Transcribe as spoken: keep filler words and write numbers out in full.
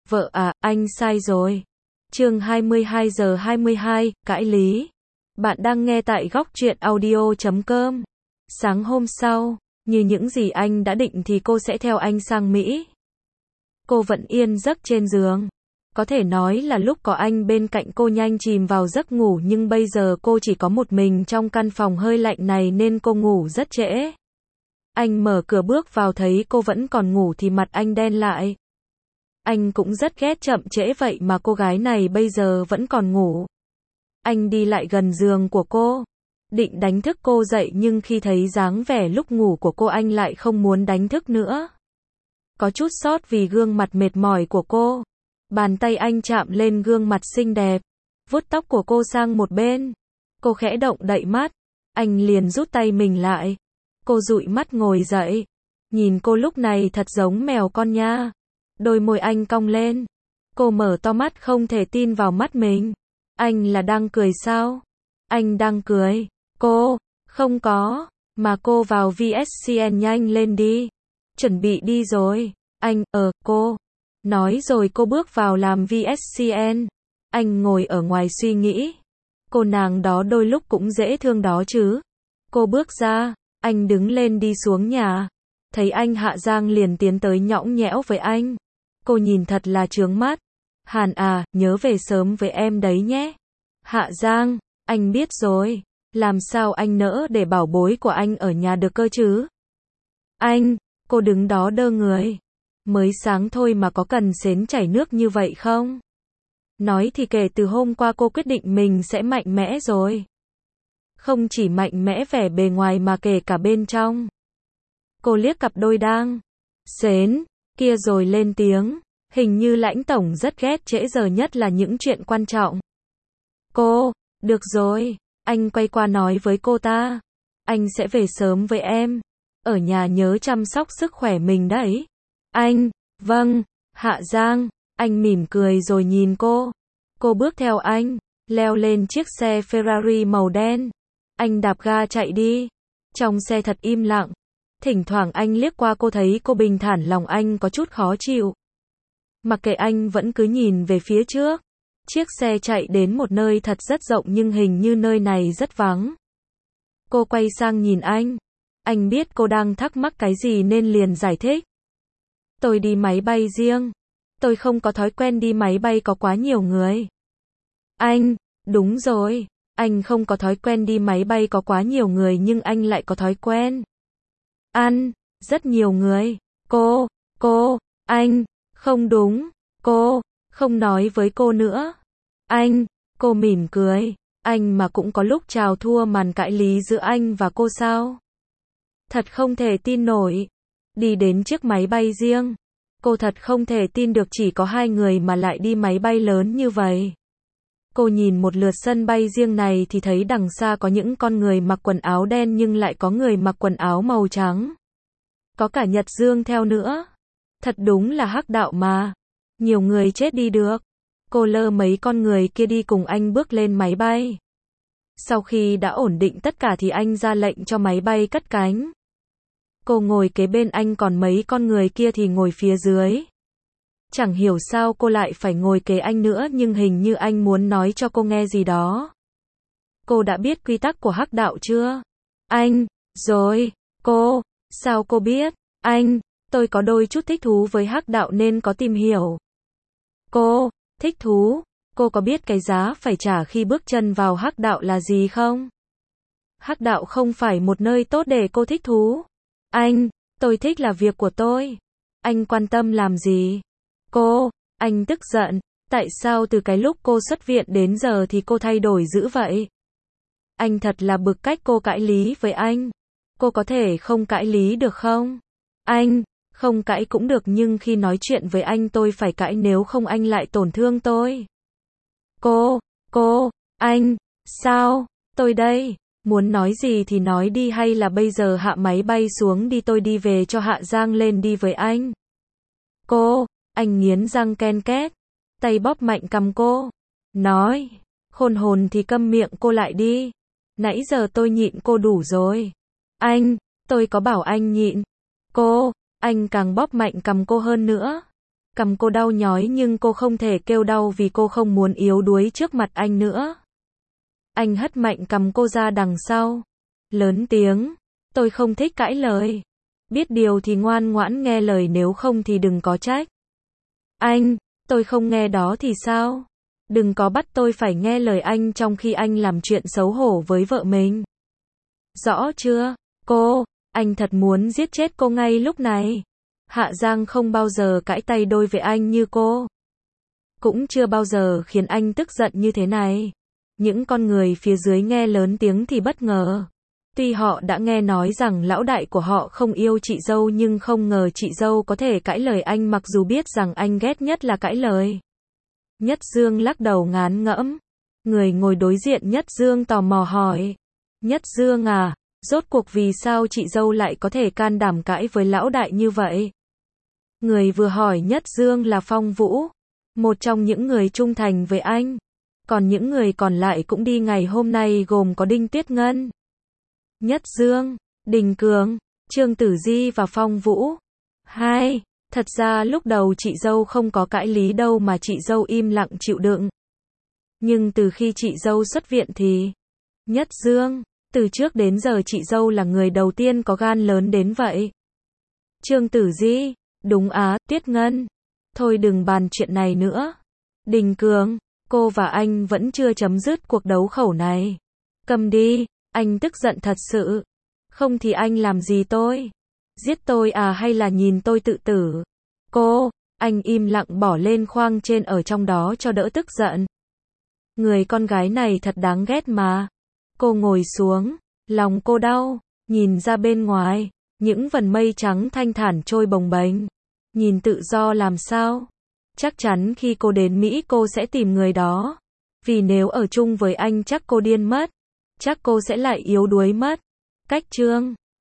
Vợ à, anh sai rồi. Chương hai mươi hai giờ hai mươi hai, cãi lý. Bạn đang nghe tại góc truyện audio chấm com. Sáng hôm sau, như những gì anh đã định thì cô sẽ theo anh sang Mỹ. Cô vẫn yên giấc trên giường. Có thể nói là lúc có anh bên cạnh cô nhanh chìm vào giấc ngủ, nhưng bây giờ cô chỉ có một mình trong căn phòng hơi lạnh này nên cô ngủ rất trễ. Anh mở cửa bước vào thấy cô vẫn còn ngủ thì mặt anh đen lại. Anh cũng rất ghét chậm trễ vậy mà cô gái này bây giờ vẫn còn ngủ. Anh đi lại gần giường của cô, định đánh thức cô dậy nhưng khi thấy dáng vẻ lúc ngủ của cô anh lại không muốn đánh thức nữa. Có chút xót vì gương mặt mệt mỏi của cô. Bàn tay anh chạm lên gương mặt xinh đẹp, vuốt tóc của cô sang một bên. Cô khẽ động đậy mắt, anh liền rút tay mình lại. Cô dụi mắt ngồi dậy, nhìn cô lúc này thật giống mèo con nha. Đôi môi anh cong lên. Cô mở to mắt không thể tin vào mắt mình. Anh là đang cười sao? Anh đang cười. Cô, không có, mà cô vào vê ét xê en nhanh lên đi. Chuẩn bị đi rồi. Anh, ờ, cô. Nói rồi cô bước vào làm vê ét xê en. Anh ngồi ở ngoài suy nghĩ. Cô nàng đó đôi lúc cũng dễ thương đó chứ. Cô bước ra, anh đứng lên đi xuống nhà. Thấy anh Hạ Giang liền tiến tới nhõng nhẽo với anh. Cô nhìn thật là chướng mắt. Hàn à, nhớ về sớm với em đấy nhé. Hạ Giang, anh biết rồi. Làm sao anh nỡ để bảo bối của anh ở nhà được cơ chứ? Anh, cô đứng đó đơ người. Mới sáng thôi mà có cần xến chảy nước như vậy không? Nói thì kể từ hôm qua cô quyết định mình sẽ mạnh mẽ rồi. Không chỉ mạnh mẽ vẻ bề ngoài mà kể cả bên trong. Cô liếc cặp đôi đang xến kia rồi lên tiếng. Hình như Lãnh tổng rất ghét trễ giờ, nhất là những chuyện quan trọng. Cô, được rồi. Anh quay qua nói với cô ta. Anh sẽ về sớm với em. Ở nhà nhớ chăm sóc sức khỏe mình đấy. Anh, vâng. Hạ Giang, anh mỉm cười rồi nhìn cô. Cô bước theo anh, leo lên chiếc xe Ferrari màu đen. Anh đạp ga chạy đi. Trong xe thật im lặng. Thỉnh thoảng anh liếc qua cô thấy cô bình thản, lòng anh có chút khó chịu. Mặc kệ anh vẫn cứ nhìn về phía trước. Chiếc xe chạy đến một nơi thật rất rộng nhưng hình như nơi này rất vắng. Cô quay sang nhìn anh. Anh biết cô đang thắc mắc cái gì nên liền giải thích. Tôi đi máy bay riêng. Tôi không có thói quen đi máy bay có quá nhiều người. Anh, đúng rồi. Anh không có thói quen đi máy bay có quá nhiều người nhưng anh lại có thói quen ăn rất nhiều người. Cô, cô, anh, không đúng. Cô, không nói với cô nữa. Anh, cô mỉm cười. Anh mà cũng có lúc chào thua màn cãi lý giữa anh và cô sao? Thật không thể tin nổi. Đi đến chiếc máy bay riêng. Cô thật không thể tin được chỉ có hai người mà lại đi máy bay lớn như vậy. Cô nhìn một lượt sân bay riêng này thì thấy đằng xa có những con người mặc quần áo đen nhưng lại có người mặc quần áo màu trắng. Có cả Nhật Dương theo nữa. Thật đúng là hắc đạo mà. Nhiều người chết đi được. Cô lơ mấy con người kia đi cùng anh bước lên máy bay. Sau khi đã ổn định tất cả thì anh ra lệnh cho máy bay cất cánh. Cô ngồi kế bên anh còn mấy con người kia thì ngồi phía dưới. Chẳng hiểu sao cô lại phải ngồi kế anh nữa nhưng hình như anh muốn nói cho cô nghe gì đó. Cô đã biết quy tắc của hắc đạo chưa? Anh, rồi, cô, sao cô biết? Anh, tôi có đôi chút thích thú với hắc đạo nên có tìm hiểu. Cô, thích thú, cô có biết cái giá phải trả khi bước chân vào hắc đạo là gì không? Hắc đạo không phải một nơi tốt để cô thích thú. Anh, tôi thích là việc của tôi. Anh quan tâm làm gì? Cô, anh tức giận. Tại sao từ cái lúc cô xuất viện đến giờ thì cô thay đổi dữ vậy? Anh thật là bực cách cô cãi lý với anh. Cô có thể không cãi lý được không? Anh, không cãi cũng được nhưng khi nói chuyện với anh tôi phải cãi nếu không anh lại tổn thương tôi. Cô, cô, anh, sao? Tôi đây. Muốn nói gì thì nói đi hay là bây giờ hạ máy bay xuống đi tôi đi về cho Hạ Giang lên đi với anh. Cô, anh nghiến răng ken két. Tay bóp mạnh cằm cô. Nói, khôn hồn thì câm miệng cô lại đi. Nãy giờ tôi nhịn cô đủ rồi. Anh, tôi có bảo anh nhịn. Cô, anh càng bóp mạnh cằm cô hơn nữa. Cằm cô đau nhói nhưng cô không thể kêu đau vì cô không muốn yếu đuối trước mặt anh nữa. Anh hất mạnh cằm cô ra đằng sau. Lớn tiếng. Tôi không thích cãi lời. Biết điều thì ngoan ngoãn nghe lời, nếu không thì đừng có trách. Anh, tôi không nghe đó thì sao? Đừng có bắt tôi phải nghe lời anh trong khi anh làm chuyện xấu hổ với vợ mình. Rõ chưa? Cô, anh thật muốn giết chết cô ngay lúc này. Hạ Giang không bao giờ cãi tay đôi với anh như cô. Cũng chưa bao giờ khiến anh tức giận như thế này. Những con người phía dưới nghe lớn tiếng thì bất ngờ. Tuy họ đã nghe nói rằng lão đại của họ không yêu chị dâu nhưng không ngờ chị dâu có thể cãi lời anh, mặc dù biết rằng anh ghét nhất là cãi lời. Nhất Dương lắc đầu ngán ngẫm. Người ngồi đối diện Nhất Dương tò mò hỏi. Nhất Dương à, rốt cuộc vì sao chị dâu lại có thể can đảm cãi với lão đại như vậy? Người vừa hỏi Nhất Dương là Phong Vũ, một trong những người trung thành với anh. Còn những người còn lại cũng đi ngày hôm nay gồm có Đinh Tuyết Ngân, Nhất Dương, Đình Cường, Trương Tử Di và Phong Vũ. Hai, thật ra lúc đầu chị dâu không có cãi lý đâu mà chị dâu im lặng chịu đựng. Nhưng từ khi chị dâu xuất viện thì, Nhất Dương, từ trước đến giờ chị dâu là người đầu tiên có gan lớn đến vậy. Trương Tử Di, đúng á, Tuyết Ngân. Thôi đừng bàn chuyện này nữa. Đình Cường, cô và anh vẫn chưa chấm dứt cuộc đấu khẩu này. Cầm đi, anh tức giận thật sự. Không thì anh làm gì tôi? Giết tôi à hay là nhìn tôi tự tử? Cô, anh im lặng bỏ lên khoang trên ở trong đó cho đỡ tức giận. Người con gái này thật đáng ghét mà. Cô ngồi xuống, lòng cô đau, nhìn ra bên ngoài, những vần mây trắng thanh thản trôi bồng bềnh. Nhìn tự do làm sao? Chắc chắn khi cô đến Mỹ cô sẽ tìm người đó. Vì nếu ở chung với anh chắc cô điên mất. Chắc cô sẽ lại yếu đuối mất. Cách chương